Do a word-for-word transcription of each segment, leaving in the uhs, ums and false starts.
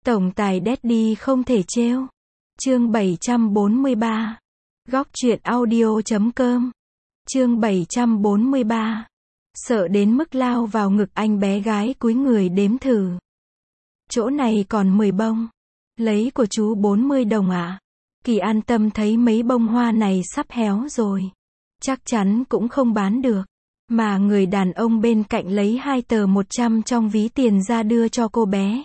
Tổng tài Daddy không thể trêu. Chương bảy trăm bốn mươi ba. Góc truyện audio chấm com. Chương bảy trăm bốn mươi ba. Sợ đến mức lao vào ngực anh, bé gái cúi người đếm thử. Chỗ này còn mười bông. Lấy của chú bốn mươi đồng ạ. À? Kỳ an tâm thấy mấy bông hoa này sắp héo rồi. Chắc chắn cũng không bán được. Mà người đàn ông bên cạnh lấy hai tờ một trăm trong ví tiền ra đưa cho cô bé.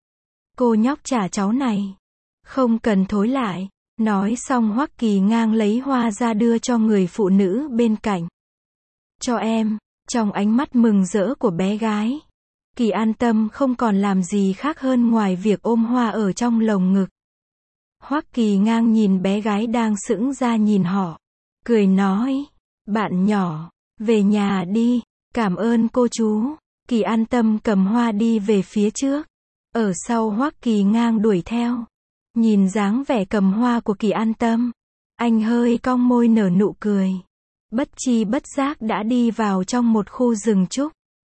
Cô nhóc trả cháu này. Không cần thối lại. Nói xong Hoắc Kỳ ngang lấy hoa ra đưa cho người phụ nữ bên cạnh. Cho em. Trong ánh mắt mừng rỡ của bé gái, Kỳ an tâm không còn làm gì khác hơn ngoài việc ôm hoa ở trong lồng ngực. Hoắc Kỳ ngang nhìn bé gái đang sững ra nhìn họ. Cười nói. Bạn nhỏ. Về nhà đi. Cảm ơn cô chú. Kỳ an tâm cầm hoa đi về phía trước. Ở sau Hoắc Kỳ ngang đuổi theo. Nhìn dáng vẻ cầm hoa của Kỳ an tâm, anh hơi cong môi nở nụ cười. Bất chi bất giác đã đi vào trong một khu rừng trúc.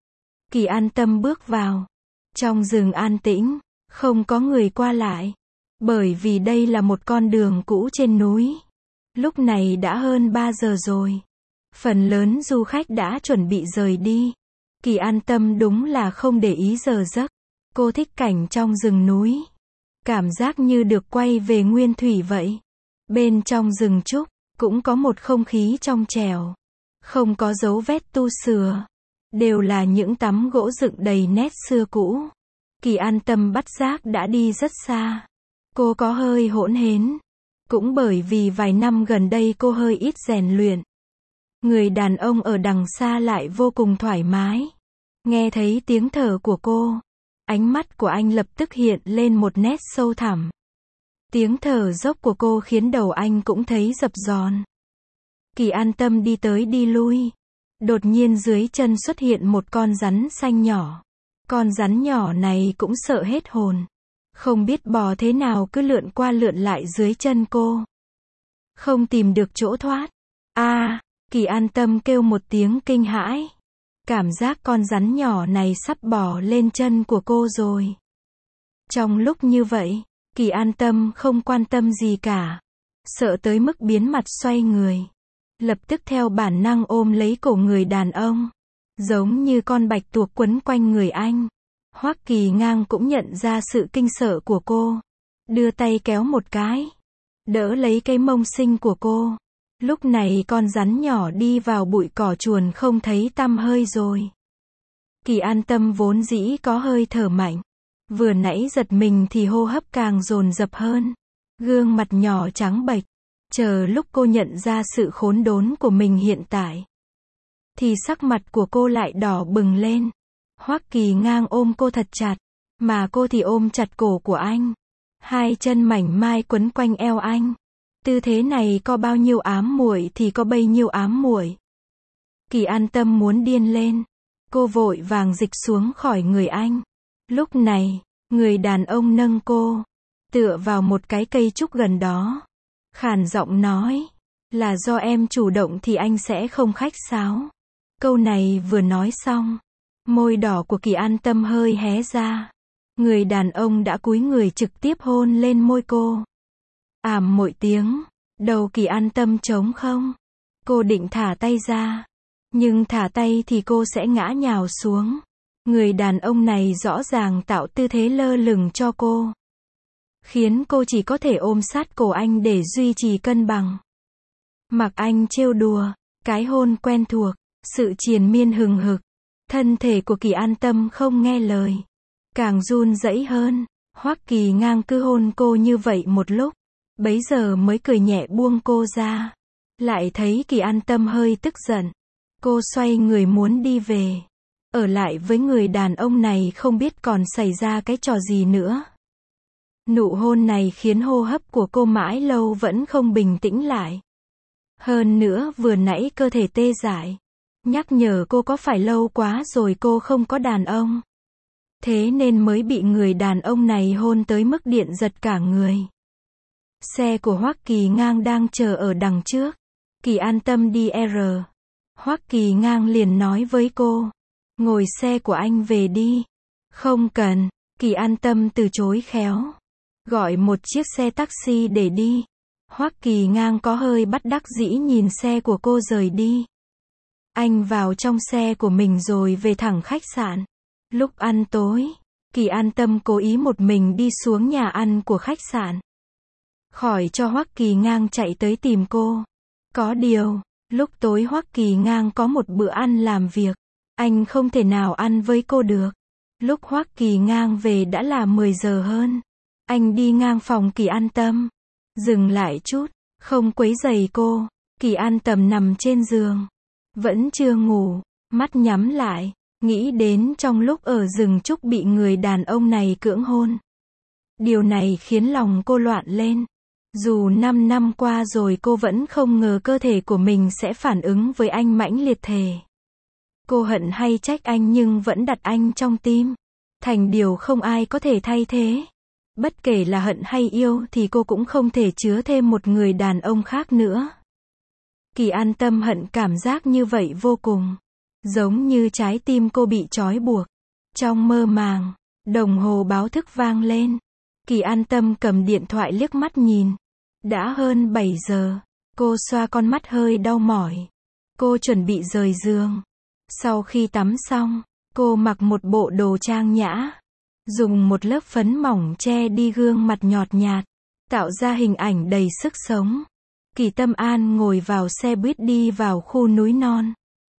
Kỳ an tâm bước vào. Trong rừng an tĩnh, không có người qua lại. Bởi vì đây là một con đường cũ trên núi. Lúc này đã hơn ba giờ rồi. Phần lớn du khách đã chuẩn bị rời đi. Kỳ an tâm đúng là không để ý giờ giấc. Cô thích cảnh trong rừng núi. Cảm giác như được quay về nguyên thủy vậy. Bên trong rừng trúc, cũng có một không khí trong trẻo. Không có dấu vết tu sửa. Đều là những tấm gỗ dựng đầy nét xưa cũ. Kỳ an tâm bắt giác đã đi rất xa. Cô có hơi hỗn hển. Cũng bởi vì vài năm gần đây cô hơi ít rèn luyện. Người đàn ông ở đằng xa lại vô cùng thoải mái. Nghe thấy tiếng thở của cô, ánh mắt của anh lập tức hiện lên một nét sâu thẳm. Tiếng thở dốc của cô khiến đầu anh cũng thấy dập dòn. Kỳ an tâm đi tới đi lui. Đột nhiên dưới chân xuất hiện một con rắn xanh nhỏ. Con rắn nhỏ này cũng sợ hết hồn. Không biết bò thế nào cứ lượn qua lượn lại dưới chân cô. Không tìm được chỗ thoát. A, à, Kỳ an tâm kêu một tiếng kinh hãi. Cảm giác con rắn nhỏ này sắp bò lên chân của cô rồi. Trong lúc như vậy, Kỳ an tâm không quan tâm gì cả. Sợ tới mức biến mặt xoay người. Lập tức theo bản năng ôm lấy cổ người đàn ông. Giống như con bạch tuộc quấn quanh người anh. Hoắc Kỳ ngang cũng nhận ra sự kinh sợ của cô. Đưa tay kéo một cái. Đỡ lấy cái mông xinh của cô. Lúc này con rắn nhỏ đi vào bụi cỏ chuồn không thấy tăm hơi rồi. Kỳ an tâm vốn dĩ có hơi thở mạnh. Vừa nãy giật mình thì hô hấp càng dồn dập hơn. Gương mặt nhỏ trắng bệch. Chờ lúc cô nhận ra sự khốn đốn của mình hiện tại, thì sắc mặt của cô lại đỏ bừng lên. Hoắc Kỳ ngang ôm cô thật chặt. Mà cô thì ôm chặt cổ của anh. Hai chân mảnh mai quấn quanh eo anh. Tư thế này có bao nhiêu ám muội thì có bấy nhiêu ám muội. Kỳ an tâm muốn điên lên. Cô vội vàng dịch xuống khỏi người anh. Lúc này, người đàn ông nâng cô, tựa vào một cái cây trúc gần đó. Khàn giọng nói, là do em chủ động thì anh sẽ không khách sáo. Câu này vừa nói xong, môi đỏ của Kỳ an tâm hơi hé ra. Người đàn ông đã cúi người trực tiếp hôn lên môi cô. Ảm mỗi tiếng, đầu Kỳ an tâm trống không. Cô định thả tay ra. Nhưng thả tay thì cô sẽ ngã nhào xuống. Người đàn ông này rõ ràng tạo tư thế lơ lửng cho cô. Khiến cô chỉ có thể ôm sát cổ anh để duy trì cân bằng. Mặc anh trêu đùa, cái hôn quen thuộc, sự triền miên hừng hực. Thân thể của Kỳ an tâm không nghe lời. Càng run rẩy hơn. Hoắc Kỳ ngang cứ hôn cô như vậy một lúc. Bấy giờ mới cười nhẹ buông cô ra. Lại thấy Kỳ an tâm hơi tức giận. Cô xoay người muốn đi về. Ở lại với người đàn ông này không biết còn xảy ra cái trò gì nữa. Nụ hôn này khiến hô hấp của cô mãi lâu vẫn không bình tĩnh lại. Hơn nữa vừa nãy cơ thể tê dại. Nhắc nhở cô có phải lâu quá rồi cô không có đàn ông. Thế nên mới bị người đàn ông này hôn tới mức điện giật cả người. Xe của Hoắc Kỳ ngang đang chờ ở đằng trước. Kỳ an tâm đi R. Hoắc Kỳ ngang liền nói với cô. Ngồi xe của anh về đi. Không cần. Kỳ An Tâm từ chối khéo. Gọi một chiếc xe taxi để đi. Hoắc Kỳ Ngang có hơi bất đắc dĩ nhìn xe của cô rời đi. Anh vào trong xe của mình rồi về thẳng khách sạn. Lúc ăn tối, Kỳ An Tâm cố ý một mình đi xuống nhà ăn của khách sạn. Khỏi cho Hoắc Kỳ Ngang chạy tới tìm cô. Có điều, lúc tối Hoắc Kỳ Ngang có một bữa ăn làm việc. Anh không thể nào ăn với cô được. Lúc Hoắc Kỳ Ngang về đã là mười giờ hơn. Anh đi ngang phòng Kỳ An Tâm. Dừng lại chút, không quấy rầy cô. Kỳ An Tâm nằm trên giường. Vẫn chưa ngủ, mắt nhắm lại. Nghĩ đến trong lúc ở rừng trúc bị người đàn ông này cưỡng hôn. Điều này khiến lòng cô loạn lên. Dù năm năm qua rồi cô vẫn không ngờ cơ thể của mình sẽ phản ứng với anh mãnh liệt thề. Cô hận hay trách anh nhưng vẫn đặt anh trong tim. Thành điều không ai có thể thay thế. Bất kể là hận hay yêu thì cô cũng không thể chứa thêm một người đàn ông khác nữa. Kỳ An Tâm hận cảm giác như vậy vô cùng. Giống như trái tim cô bị trói buộc. Trong mơ màng, đồng hồ báo thức vang lên. Kỳ An Tâm cầm điện thoại liếc mắt nhìn. Đã hơn bảy giờ. Cô xoa con mắt hơi đau mỏi. Cô chuẩn bị rời giường. Sau khi tắm xong, cô mặc một bộ đồ trang nhã. Dùng một lớp phấn mỏng che đi gương mặt nhọt nhạt. Tạo ra hình ảnh đầy sức sống. Kỳ Tâm An ngồi vào xe buýt đi vào khu núi non.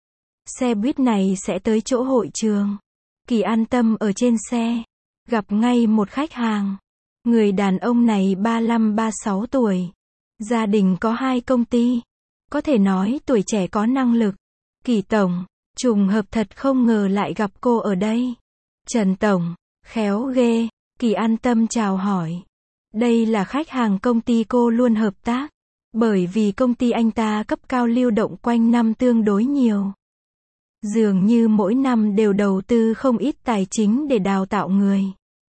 Xe buýt này sẽ tới chỗ hội trường. Kỳ An Tâm ở trên xe. Gặp ngay một khách hàng. Người đàn ông này ba lăm ba sáu tuổi. Gia đình có hai công ty. Có thể nói tuổi trẻ có năng lực. Kỳ Tổng, trùng hợp thật không ngờ lại gặp cô ở đây. Trần Tổng, khéo ghê. Kỳ An Tâm chào hỏi. Đây là khách hàng công ty cô luôn hợp tác. Bởi vì công ty anh ta cấp cao lưu động quanh năm tương đối nhiều. Dường như mỗi năm đều đầu tư không ít tài chính để đào tạo người.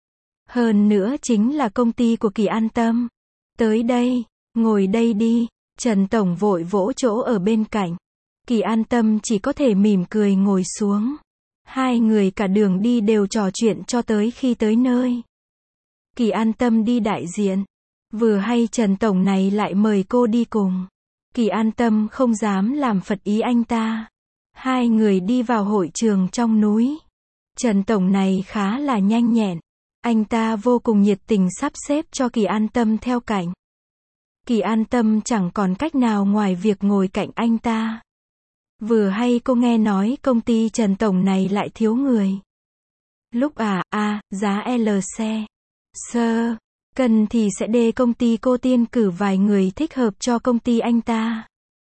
Hơn nữa chính là công ty của Kỳ An Tâm. Tới đây, ngồi đây đi. Trần Tổng vội vỗ chỗ ở bên cạnh. Kỳ An Tâm chỉ có thể mỉm cười ngồi xuống. Hai người cả đường đi đều trò chuyện cho tới khi tới nơi. Kỳ An Tâm đi đại diện. Vừa hay Trần Tổng này lại mời cô đi cùng. Kỳ An Tâm không dám làm phật ý anh ta. Hai người đi vào hội trường trong núi. Trần Tổng này khá là nhanh nhẹn. Anh ta vô cùng nhiệt tình sắp xếp cho Kỳ An Tâm theo cạnh. Kỳ An Tâm chẳng còn cách nào ngoài việc ngồi cạnh anh ta. Vừa hay cô nghe nói công ty Trần Tổng này lại thiếu người. Lúc à, a, giá L xe. Sơ, cần thì sẽ đề công ty cô tiên cử vài người thích hợp cho công ty anh ta.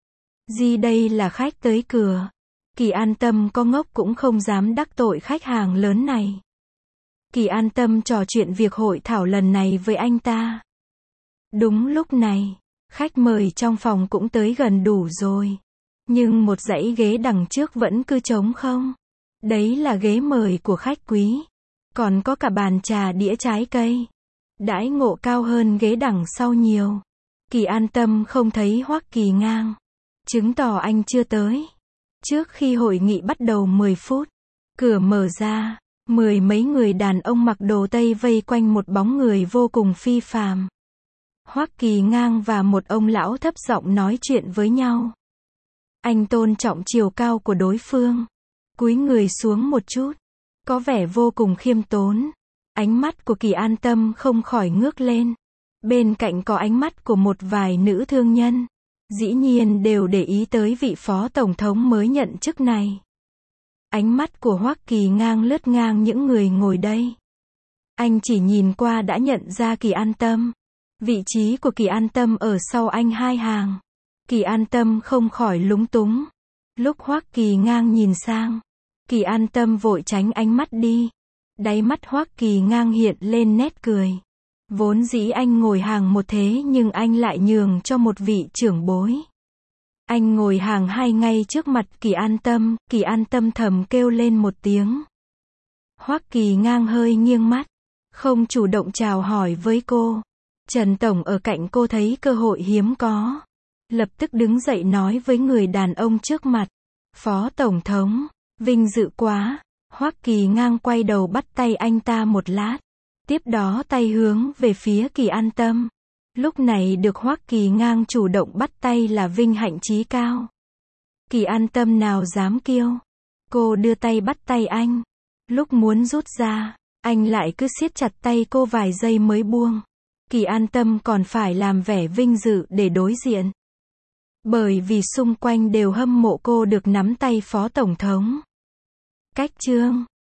Gì đây là khách tới cửa. Kỳ An Tâm có ngốc cũng không dám đắc tội khách hàng lớn này. Kỳ An Tâm trò chuyện việc hội thảo lần này với anh ta. Đúng lúc này, khách mời trong phòng cũng tới gần đủ rồi. Nhưng một dãy ghế đằng trước vẫn cứ trống không. Đấy là ghế mời của khách quý. Còn có cả bàn trà đĩa trái cây. Đãi ngộ cao hơn ghế đằng sau nhiều. Kỳ An Tâm không thấy Hoắc Kỳ Ngang. Chứng tỏ anh chưa tới. Trước khi hội nghị bắt đầu mười phút, cửa mở ra, mười mấy người đàn ông mặc đồ Tây vây quanh một bóng người vô cùng phi phàm. Hoắc Kỳ Ngang và một ông lão thấp giọng nói chuyện với nhau. Anh tôn trọng chiều cao của đối phương. Cúi người xuống một chút. Có vẻ vô cùng khiêm tốn. Ánh mắt của Kỳ An Tâm không khỏi ngước lên. Bên cạnh có ánh mắt của một vài nữ thương nhân. Dĩ nhiên đều để ý tới vị phó tổng thống mới nhận chức này. Ánh mắt của Hoắc Kỳ Ngang lướt ngang những người ngồi đây. Anh chỉ nhìn qua đã nhận ra Kỳ An Tâm. Vị trí của Kỳ An Tâm ở sau anh hai hàng. Kỳ An Tâm không khỏi lúng túng. Lúc Hoắc Kỳ Ngang nhìn sang, Kỳ An Tâm vội tránh ánh mắt đi. Đáy mắt Hoắc Kỳ Ngang hiện lên nét cười. Vốn dĩ anh ngồi hàng một thế nhưng anh lại nhường cho một vị trưởng bối. Anh ngồi hàng hai ngay trước mặt Kỳ An Tâm. Kỳ An Tâm thầm kêu lên một tiếng. Hoắc Kỳ Ngang hơi nghiêng mắt, không chủ động chào hỏi với cô. Trần Tổng ở cạnh cô thấy cơ hội hiếm có, lập tức đứng dậy nói với người đàn ông trước mặt. Phó Tổng thống, vinh dự quá. Hoắc Kỳ Ngang quay đầu bắt tay anh ta một lát. Tiếp đó tay hướng về phía Kỳ An Tâm. Lúc này được Hoắc Kỳ Ngang chủ động bắt tay là vinh hạnh chí cao. Kỳ An Tâm nào dám kiêu. Cô đưa tay bắt tay anh. Lúc muốn rút ra, anh lại cứ siết chặt tay cô vài giây mới buông. Kỳ An Tâm còn phải làm vẻ vinh dự để đối diện. Bởi vì xung quanh đều hâm mộ cô được nắm tay Phó Tổng thống. Cách chương